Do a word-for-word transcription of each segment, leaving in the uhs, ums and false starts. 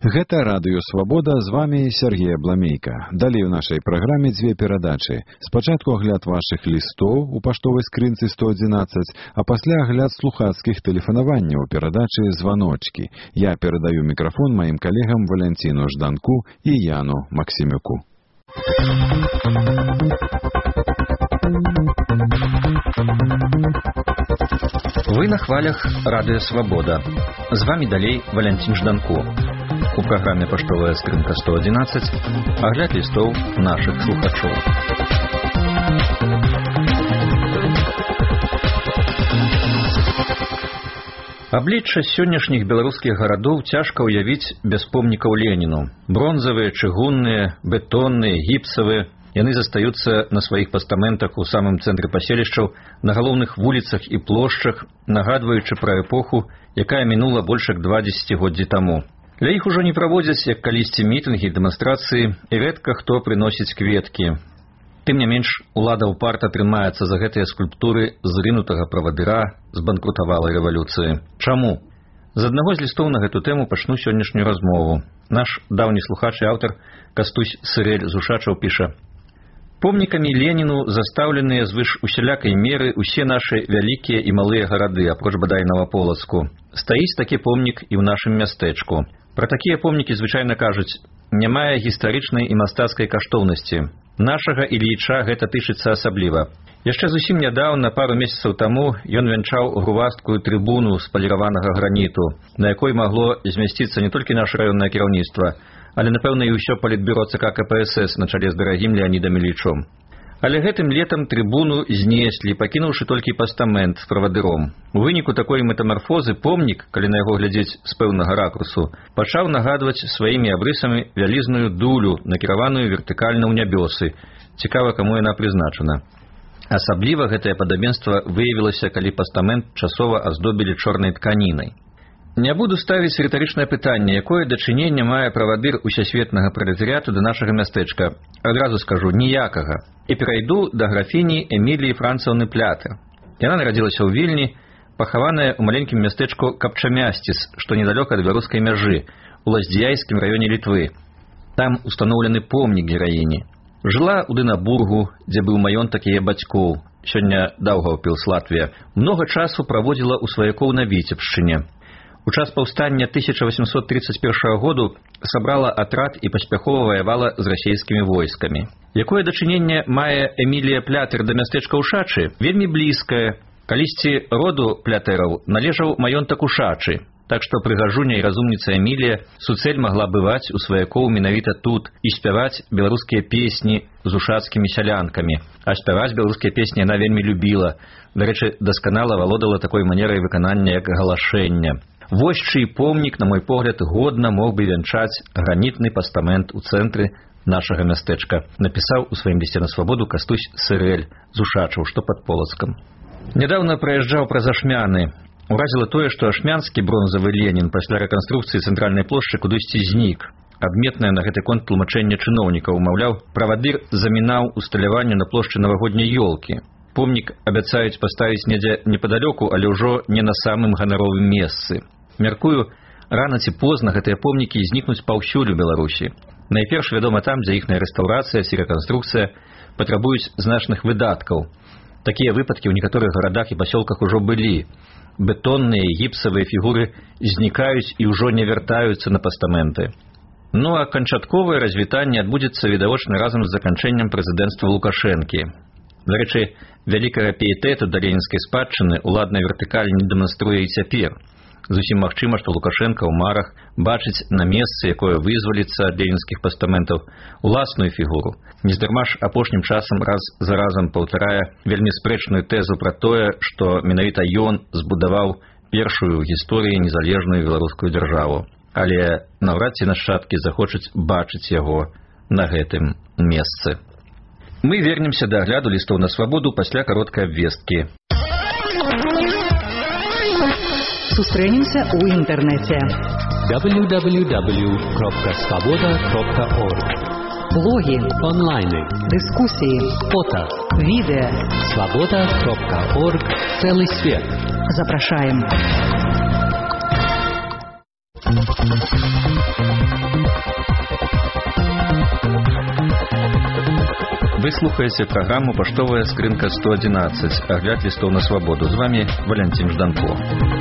Гэта радыё «Свабода», з вами Сергей Абламейка. Далей у нашай праграме дзве перадачы. Спачатку агляд вашых лістоў у паштовай скрынцы сто адзінаццаць, а пасля агляд слухацкіх тэлефанаванняў у перадачы «Званочкі». Я перадаю мікрафон маім калегам Валянціну Жданку і Яну Максімюку. Вы на хвалях радыё «Свабода». З вами далей Валянцін Жданку. У праграме «Паштовая скрынка сто адзінаццаць» агляд лістоў нашых слухачоў. Аблічча сённяшніх беларускіх гарадоў цяжка ўявіць без помнікаў Леніну. Бронзавыя, чыгунныя, бетонныя, гіпсавыя. Яны застаюцца на сваіх пастаментах у самым цэнтры паселішчаў, на галоўных вуліцах і плошчах, нагадваючы пра эпоху, якая мінула больш як два дзесяцігоддзі таму. Для іх ужо не праводзяць, як калісьці мітынгі, дэманстрацыі, і рэдка хто прыносіць кветкі. Тым не менш, улада ўпарта трымаецца за гэтыя скульптуры зрынутага правадыра збанкрутавалай рэвалюцыі. Чаму? З аднаго з лістоў на гэту тэму пачну сённяшнюю размову. Наш даўні слухач і аўтар Кастусь Сырэль з Ушачаў піша: «Помнікамі Леніну застаўленыя звыш усялякай меры ўсе нашы вялікія і малыя гарады, апроч бадай Наваполацку. Стаіць такі помнік і ў нашым мястэчку. Пра такія помнікі звычайна кажуць: не мае гістарычнай і мастацкай каштоўнасці. Нашага Ільіча гэта тычыцца асабліва. Яшчэ зусім нядаўна, пару месяцаў таму, ён вянчаў грувасткую трыбуну з паліраванага граніту, на якой магло змясціцца не толькі наше раённае кіраўніцтва, але, напэўна, і ўсё палітбюро ЦК КПСС на чале з дарагім Леанідам Ілічом. Але гэтым летам трыбуну знеслі, пакінуўшы толькі пастамент з правадыром. У выніку такой метамарфозы помнік, калі на яго глядзець з пэўнага ракурсу, пачаў нагадваць сваімі абрысамі вялізную дулю, накіраваную вертыкальна ў нябёсы. Цікава, каму яна прызначана. Асабліва гэтае падабенства выявілася, калі пастамент часова аздобілі чорнай тканінай. Не буду ставіць рытарычнае пытанне, якое дачыненне мае правадыр усесветнага пралетарыяту да нашага мястэчка. Адразу скажу, ніякага. І перайду да графіні Эміліі Францаўны Плятэр. Яна нарадзілася ў Вільні, пахаваная ў маленькім мястэчку Капчамясціс, што недалёка ад беларускай мяжы, у Лаздзяйскім раёне Літвы. Там устаноўлены помнік гераіні. Жыла ў Дынабургу, дзе быў маёнтак яе бацькоў, сёння Даўгаўпілс, Латвія. Многа часу праводзіла ў сваякоў на Віцебшчыне. У час паўстання тысяча восемьсот тридцать первого году сабрала атрад і паспяхова ваявала з расійскімі войскамі. Якое дачыненне мае Эмілія Плятэр да мястэчка Ушачы? Вельмі блізкае. Калісьці роду Плятэраў належаў маёнтак Ушачы, так што прыгажуня і разумніца Эмілія суцэль магла бываць у сваякоў менавіта тут і спяваць беларускія песні з ушацкімі сялянкамі. А спяваць беларускія песні яна вельмі любіла. Дарэчы, дасканала валодала такой манерай выканання, як галашэнне. Вось чый помнік, на мой погляд, годна мог бы вянчаць гранітны пастамент у цэнтры нашага мястэчка, напісаў у сваім лісце на свабоду Кастусь Сырэль з Ушачаў, што пад Полацкам. Нядаўна праязджаў праз Ашмяны. Уразіла тое, што ашмянскі бронзавы Ленін пасля рэканструкцыі цэнтральнай плошчы кудысьці знік. Адметнае на гэты конт тлумачэнне чыноўнікаў, маўляў, правадыр замінаў усталяванню на плошчы навагодняй ёлкі. Помнік абяцаюць паставіць недзе непадалёку, але ўжо не на самым ганаровым месцы. Мяркую, рана ці позна гэтыя помнікі знікнуць паўсюль у Беларусі. Найперш, вядома, там, дзе іхная рэстаўрацыя ці рэканструкцыя патрабуюць значных выдаткаў. Такія выпадкі ў некаторых гарадах і пасёлках ужо былі. Бетонныя, гіпсавыя фігуры знікаюць і ўжо не вяртаюцца на пастаменты. Ну а канчатковае развітанне адбудзецца відавочна разам з заканчэннем прэзідэнцтва Лукашэнкі. Дарэчы, вялікага піетэту да ленінскай спадчыны уладная вертыкаль не дэманструе і цяпер. Зусім магчыма, што Лукашэнка ў марах бачыць на месцы, якое вызваліцца ад ленінскіх пастаментаў, уласную фігуру. Нездарма ж апошнім часам раз за разам паўтарае вельмі спрэчную тэзу пра тое, што менавіта ён збудаваў першую ў гісторыі незалежную беларускую дзяржаву. Але наўрад ці нашчадкі захочуць бачыць яго на гэтым месцы. Мы вернемся да агляду лістоў на свабоду пасля кароткай абвесткі. Сустрэнемся ў інтэрнэце. дабл ю дабл ю дабл ю крапка свабода крапка орг. Блогі, онлайны, дыскусіі, фото, відэа. свабода крапка орг. Цэлы свет. Запрашаем. слухаеце праграму «Паштовая скрынка сто одиннадцать», агляд лістоў на свабоду. З вами Валентин Жданко.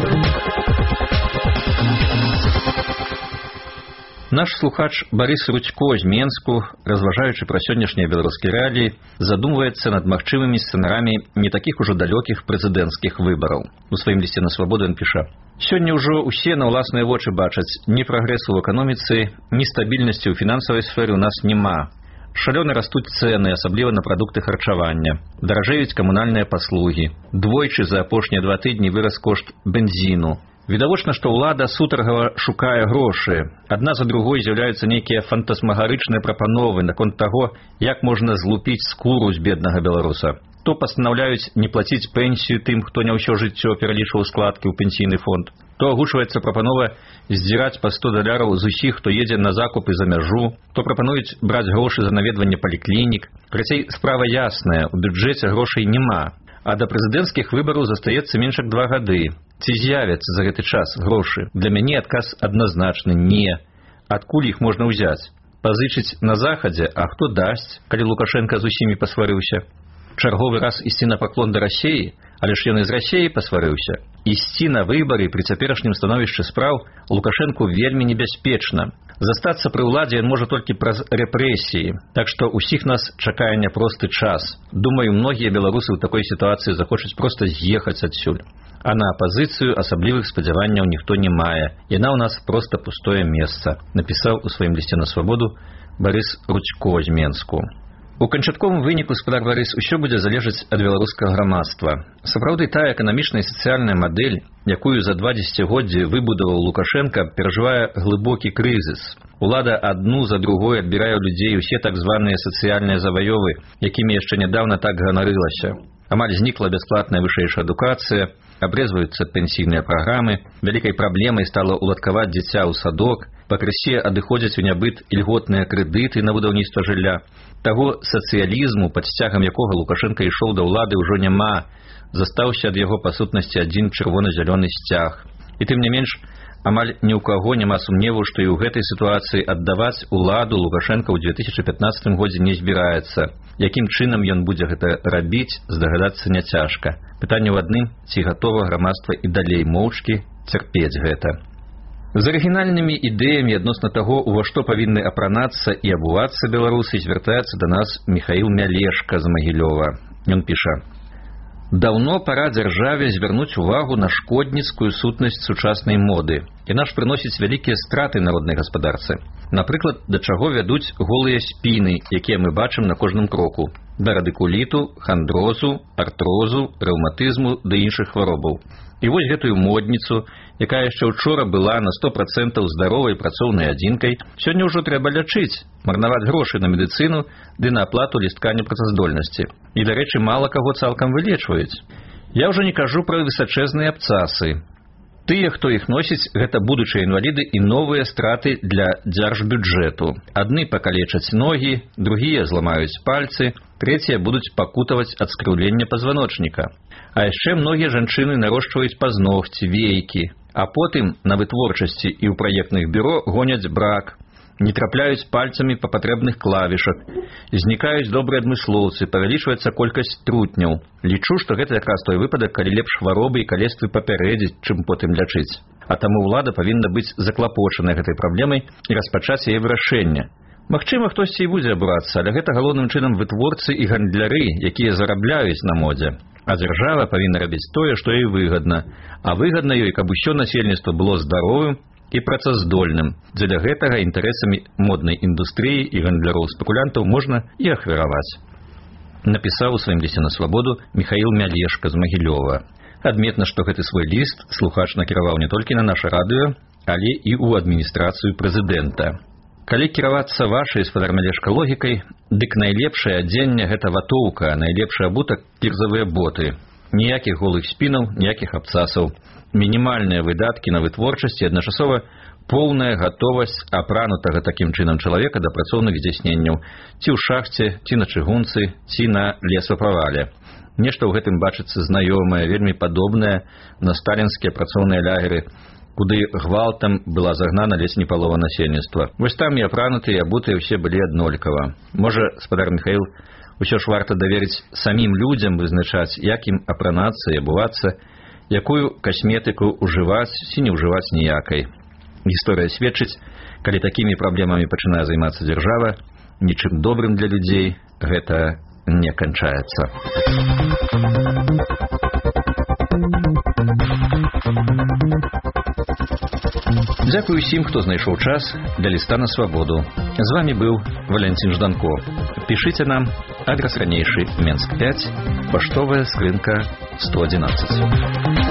Наш слухач Барыс Рудзько з Менску, разважаючы пра сённяшнія беларускія рэаліі, задумваецца над магчымымі сцэнарамі не такіх ужо далёкіх прэзідэнцкіх выбараў. У сваім лісце на свабоду ён піша: «Сёння ўжо ўсе на ўласныя вочы бачаць, ні прагрэсу ў эканоміцы, ні стабільнасці ў фінансавай сферы ў нас няма. Шалёна растуць цэны, асабліва на прадукты харчавання. Даражэюць камунальныя паслугі. Двойчы за апошнія два тыдні вырас кошт бензіну. Відавочна, што ўлада сутаргава шукае грошы. Адна за другой з'яўляюцца нейкія фантасмагарычныя прапановы наконт таго, як можна злупіць скуру з беднага беларуса. То пастанаўляюць не плаціць пенсію тым, хто не ўсё жыццё пералічваў складкі ў пенсійны фонд. То агучваецца прапанова здзіраць па сто даляраў з усіх, хто едзе на закупы за мяжу, то прапануюць браць грошы за наведванне паліклінік. Працей, справа ясная, у бюджэце грошай няма, а да прэзідэнцкіх выбараў застаецца менш як два гады. Ці з'явяцца за гэты час грошы? Для мяне адказ адназначны не. Адкуль іх можна ўзяць? Пазычыць на захадзе, а хто дасць, калі Лукашенка з усімі пасварыўся? Чарговы раз ісці на паклон да Расіі, але ж ён і з Расіяй пасварыўся. Ісці на выбары пры цяперашнім становішчы спраў Лукашэнку вельмі небяспечна. Застацца пры ўладзе ён можа толькі праз рэпрэсіі. Так што ўсіх нас чакае няпросты час. Думаю, многія беларусы ў такой сітуацыі захочуць проста з'ехаць адсюль. А на апазіцыю асаблівых спадзяванняў ніхто не мае. Яна ў нас проста пустое месца, напісаў у сваім лісце на свабоду Барыс Рудзько з Менску. У канчатковым выніку, спадар Барыс, усё будзе залежаць ад беларускага грамадства. Сапраўды, тая эканамічная і сацыяльная мадэль, якую за два дзесяцігоддзі выбудаваў Лукашенка, перажывае глыбокі крызіс. Улада адну за другой адбірае ў людзей усе так званыя сацыяльныя заваёвы, якімі яшчэ нядаўна так ганарылася. Амаль знікла бясплатная вышэйшая адукацыя, абрэзваюцца пенсійныя праграмы, вялікай праблемай стала уладкаваць дзіця ў садок, пакрысе адыходзяць у нябыт ільготныя крэдыты на будаўніцтва жылля. Таго сацыялізму, пад сцягам якога Лукашенка ішоў да ўлады, ўжо няма. Застаўся ад яго па сутнасці адзін чырвона-зялёны сцяг. І тым не менш, амаль ні ў каго няма сумневу, што і ў гэтай сітуацыі аддаваць уладу Лукашенка ў две тысячы пятнаццатым годзе не збіраецца. Якім чынам ён будзе гэта рабіць, здагадацца няцяжка. Пытанне ў адным, ці гатова грамадства і далей моўчкі цярпець гэта. З арыгінальнымі ідэямі адносна таго, ува што павінны апранацца і абувацца беларусы, звяртаецца да нас Міхаіл Мялешка з Магілёва. Ён піша: «Даўно пара дзяржаве звярнуць увагу на шкодніцкую сутнасць сучаснай моды. Яна ж прыносіць вялікія страты народнай гаспадарцы. Напрыклад, да чаго вядуць голыя спіны, якія мы бачым на кожным кроку. Да радыкуліту, хандрозу, артрозу, рэўматызму ды іншых хваробаў. І вось гэтую модніцу, якая яшчэ ўчора была на сто працэнтаў здаровай працоўнай адзінкай, сёння ўжо трэба лячыць, марнаваць грошы на медыцыну ды на аплату лістка непрацаздольнасці. І, дарэчы, мала каго цалкам вылечваюць. Я ўжо не кажу пра высачэзныя абцасы. Тыя, хто іх носіць, гэта будучыя інваліды і новыя страты для дзяржбюджэту. Адны пакалечаць ногі, другія зламаюць пальцы, трэція будуць пакутаваць ад скрыўлення пазваночніка. А яшчэ многія жанчыны нарошчваюць пазногці, вейкі, а потым на вытворчасці і ў праектных бюро гоняць брак, не трапляюць пальцамі па патрэбных клавішах, знікаюць добрыя адмыслоўцы, павялічваецца колькасць трутняў. Лічу, што гэта якраз той выпадак, калі лепш хваробы і калецтвы папярэдзіць, чым потым лячыць. А таму ўлада павінна быць заклапочанай гэтай праблемай і распачаць яе вырашэнне. Магчыма, хтосьці і будзе абурацца, але гэта галоўным чынам вытворцы і гандляры, якія зарабляюць на модзе. А дзяржава павінна рабіць тое, што ёй выгадна. А выгадна ёй, каб усё насельніцтва было здаровым і працаздольным. Дзеля гэтага інтарэсамі моднай індустрыі і гандляроў-спекулянтаў можна і ахвяраваць. Напісаў у сваім лісце на свабоду Міхаіл Мялешка з Магілёва. Адметна, што гэты свой ліст слухач накіраваў не толькі на наша радыё, але і ў адміністрацыю прэзідэнта. Калі кіравацца вашай, спадар Мялешка, логікай, дык найлепшае адзенне – гэта ватоўка, найлепшы абутак – кірзавыя боты. Ніякіх голых спінаў, ніякіх абцасаў. Мінімальныя выдаткі на вытворчасць і адначасова поўная гатовасць апранутага такім чынам чалавека да працоўных здзяйсненняў ці ў шахце, ці на чыгунцы, ці на лесаправале. Нешта ў гэтым бачыцца знаёмае, вельмі падобнае на сталінскія працоўныя лагеры, куды гвалтам была загнана ледзь не палова насельніцтва. Вось там і апранутыя, і абутыя ўсе былі аднолькава. Можа, спадар Міхаіл, Усё ж варта даверыць самім людзям вызначаць, як ім апранацца і абувацца, якую касметыку ўжываць ці не ўжываць ніякай. Гісторыя сведчыць, калі такімі праблемамі пачынае займацца дзяржава, нічым добрым для людзей гэта не канчаецца. Дзякую усім, хто знайшоў час для ліста на свабоду. З вамі быў Валянцін Жданко. Пішыце нам, адрас ранейшы, Менск пяць, паштовая скрынка сто адзінаццаць.